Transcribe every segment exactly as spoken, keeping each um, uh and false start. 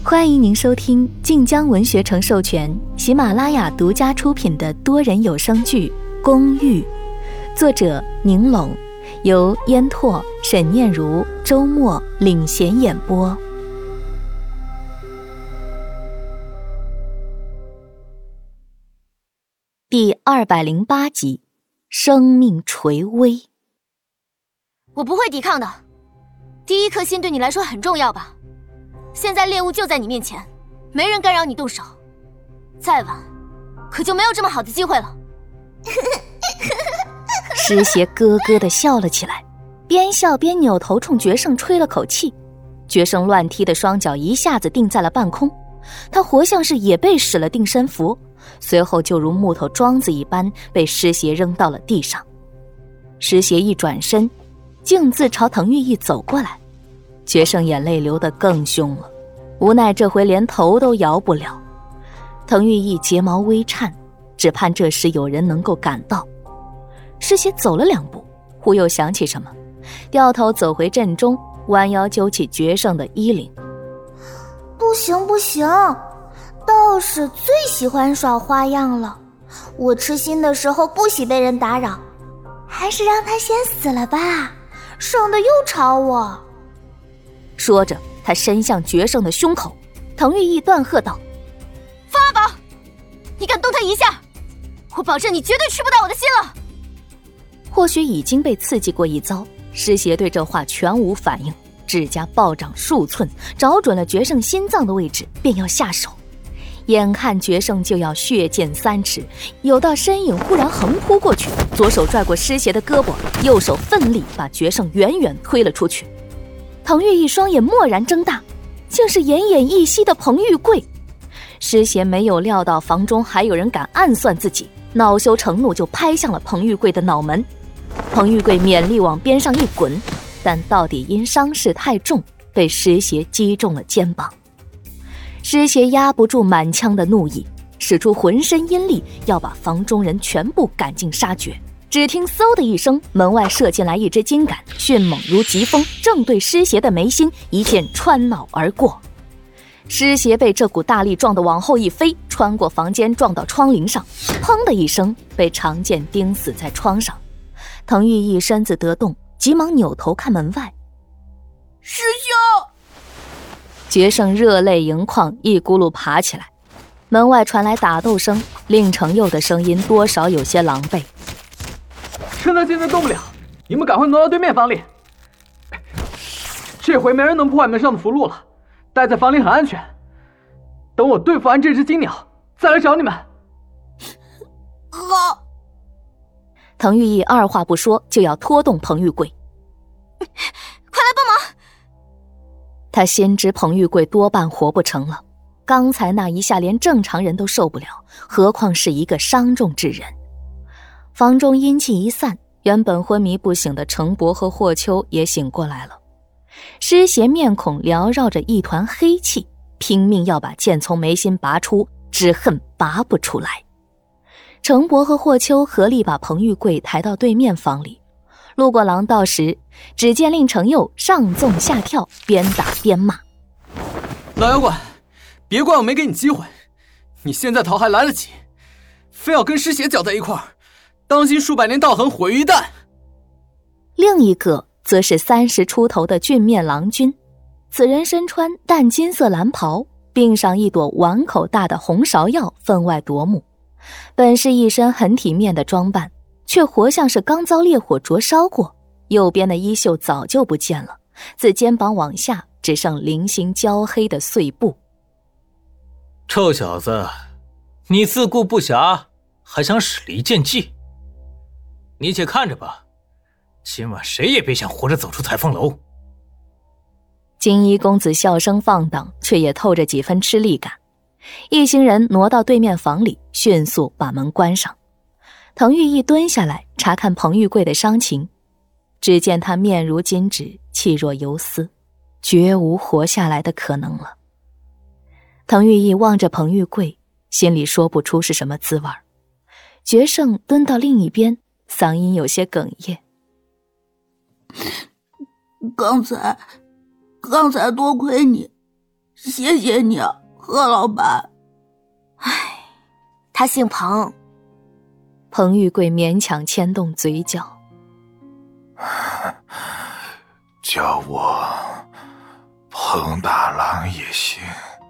欢迎您收听晋江文学城授权、喜马拉雅独家出品的多人有声剧《公寓》，作者宁拢，由烟拓、沈念如、周末领衔演播。第二百零八集，生命垂危。 我不会抵抗的，第一颗心对你来说很重要吧？现在猎物就在你面前，没人干扰你动手，再晚可就没有这么好的机会了。 诗邪咯咯地笑了起来，边笑边扭头冲决胜吹了口气。决胜乱踢的双脚一下子定在了半空，他活像是也被使了定身符，随后就如木头桩子一般被诗邪扔到了地上。诗邪一转身，径自朝滕玉意走过来。决胜眼泪流得更凶了，无奈这回连头都摇不了。滕玉意睫毛微颤，只盼这时有人能够赶到。诗邪走了两步，忽又想起什么，掉头走回阵中，弯腰揪起决胜的衣领。 不行不行，道士最喜欢耍花样了，我痴心的时候不喜被人打扰，还是让他先死了吧，省得又吵我。 说着他伸向决胜的胸口，滕玉意断喝道： 放阿宝，你敢动他一下，我保证你绝对吃不到我的心了。 或许已经被刺激过一遭，诗邪对这话全无反应，指甲暴长数寸，找准了决胜心脏的位置，便要下手。眼看决胜就要血溅三尺，有道身影忽然横扑过去，左手拽过诗邪的胳膊，右手奋力把决胜远远推了出去。滕玉意双眼蓦然睁大，竟是奄奄一息的彭玉贵。诗邪没有料到房中还有人敢暗算自己，恼羞成怒就拍向了彭玉贵的脑门。彭玉贵勉力往边上一滚，但到底因伤势太重，被诗邪击中了肩膀。诗邪压不住满腔的怒意，使出浑身阴力，要把房中人全部赶尽杀绝。只听嗖的一声，门外射进来一只金杆，迅猛如疾风，正对诗邪的眉心一剑穿脑而过。诗邪被这股大力撞得往后一飞，穿过房间撞到窗棂上，砰的一声被长剑钉死在窗上。滕玉意身子得动，急忙扭头看门外。 师兄！ 决胜热泪盈眶，一咕噜爬起来。门外传来打斗声，令程佑的声音多少有些狼狈。 趁他现在动不了，你们赶快挪到对面房里。这回没人能破坏门上的符箓了，待在房里很安全。等我对付完这只金鸟，再来找你们。 好。 滕玉意二话不说就要拖动彭玉贵。 快来帮忙！ 他先知彭玉贵多半活不成了，刚才那一下连正常人都受不了，何况是一个伤重之人。房中阴气一散，原本昏迷不醒的程伯和霍秋也醒过来了。诗邪面孔缭绕着一团黑气，拼命要把剑从眉心拔出，只恨拔不出来。程伯和霍秋合力把彭玉贵抬到对面房里。路过廊道时，只见令程佑上纵下跳，边打边骂： 老妖怪，别怪我没给你机会，你现在逃还来得及，非要跟诗邪搅在一块儿，当心数百年道行毁于一旦。 另一个则是三十出头的俊面郎君，此人身穿淡金色蓝袍，鬓上一朵碗口大的红芍药分外夺目，本是一身很体面的装扮，却活像是刚遭烈火灼烧过。右边的衣袖早就不见了，自肩膀往下只剩零星焦黑的碎布。 臭小子，你自顾不暇，还想使离间计？你且看着吧，今晚谁也别想活着走出彩凤楼。 金衣公子笑声放荡，却也透着几分吃力感。一行人挪到对面房里，迅速把门关上。滕玉意蹲下来查看彭玉贵的伤情，只见他面如金纸，气若游丝，绝无活下来的可能了。滕玉意望着彭玉贵，心里说不出是什么滋味。决胜蹲到另一边，嗓音有些哽咽： 刚才刚才多亏你， 谢谢你啊，贺老板。 唉，他姓彭。 彭玉贵勉强牵动嘴角， 叫我彭大郎也行。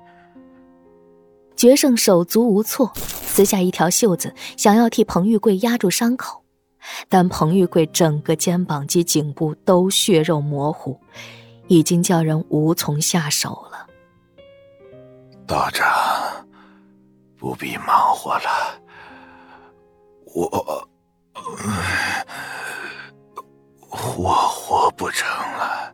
决胜手足无措，撕下一条袖子，想要替彭玉贵压住伤口，但彭玉贵整个肩膀及颈部都血肉模糊，已经叫人无从下手了。 道长，不必忙活了，我，我活不成了。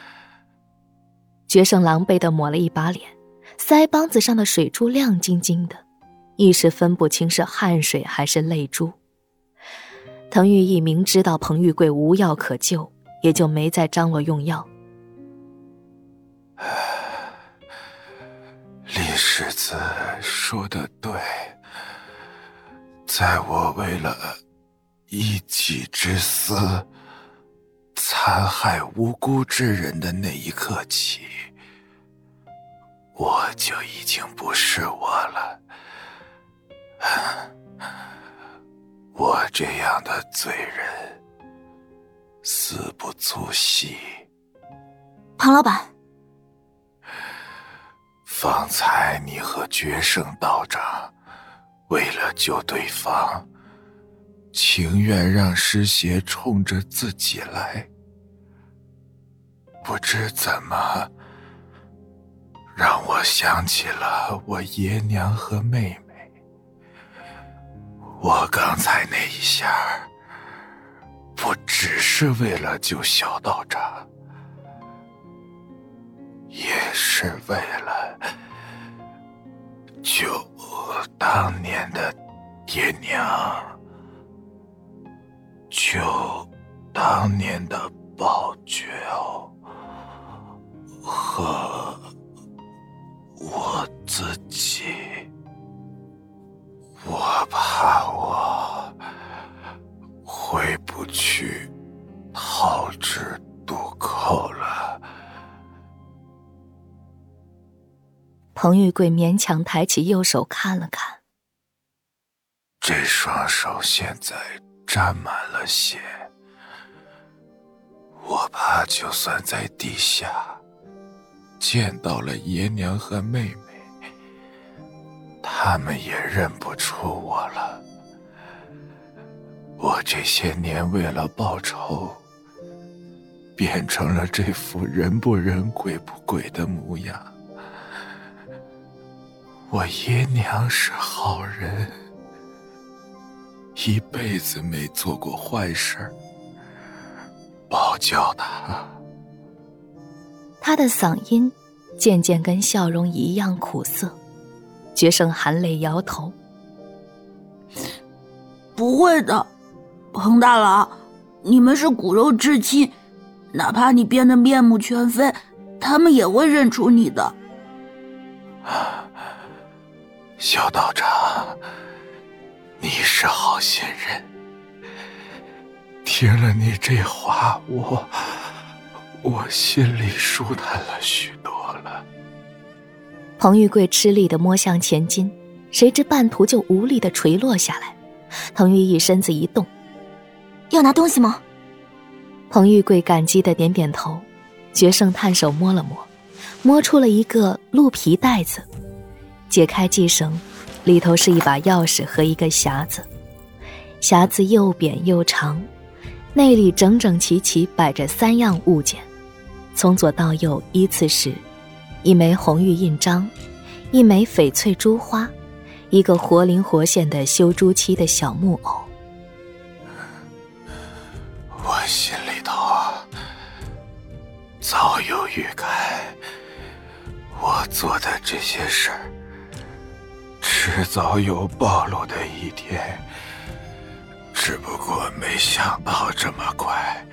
决胜狼狈地抹了一把脸，腮帮子上的水珠亮晶晶的，一时分不清是汗水还是泪珠。滕玉义明知道彭玉贵无药可救，也就没再张罗用药。 李世子说得对，在我为了一己之私残害无辜之人的那一刻起，我就已经不是我了。我这样的罪人死不足惜。 庞老板， 方才你和决胜道长为了救对方，情愿让尸邪冲着自己来，不知怎么让我想起了我爷娘和妹妹。我刚才那一下不只是为了救小道长，也是为了救当年的爹娘，救当年的宝觉和我自己。我怕我回不去桃枝渡口了。 彭玉贵勉强抬起右手看了看， 这双手现在沾满了血，我怕就算在地下见到了爷娘和妹妹，他们也认不出我了。我这些年为了报仇，变成了这副人不人鬼不鬼的模样。我爷娘是好人，一辈子没做过坏事，报教他。 他的嗓音渐渐跟笑容一样苦涩。决胜含泪摇头， 不会的，彭大郎，你们是骨肉至亲，哪怕你变得面目全非，他们也会认出你的。 小道长，你是好心人，听了你这话，我我心里舒坦了许多了。 彭玉贵吃力地摸向前襟，谁知半途就无力地垂落下来。滕玉义身子一动， 要拿东西吗？ 彭玉贵感激地点点头。决胜探手摸了摸，摸出了一个鹿皮袋子，解开系绳，里头是一把钥匙和一个匣子。匣子又扁又长，内里整整齐齐摆着三样物件，从左到右依次是一枚红玉印章，一枚翡翠珠花，一个活灵活现的修朱漆的小木偶。 我心里头早有预感，我做的这些事儿迟早有暴露的一天，只不过没想到这么快。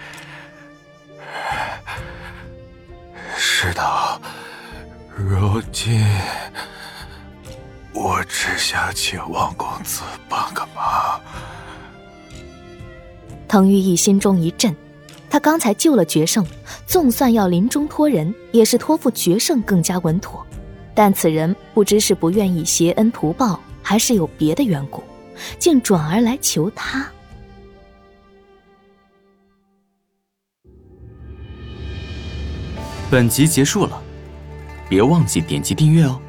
事到如今，我只想请王公子帮个忙。 滕玉义心中一震，他刚才救了决胜，纵算要临终托人，也是托付决胜更加稳妥。 但此人不知是不愿意携恩图报，还是有别的缘故，竟转而来求他。 本集结束了，别忘记点击订阅哦。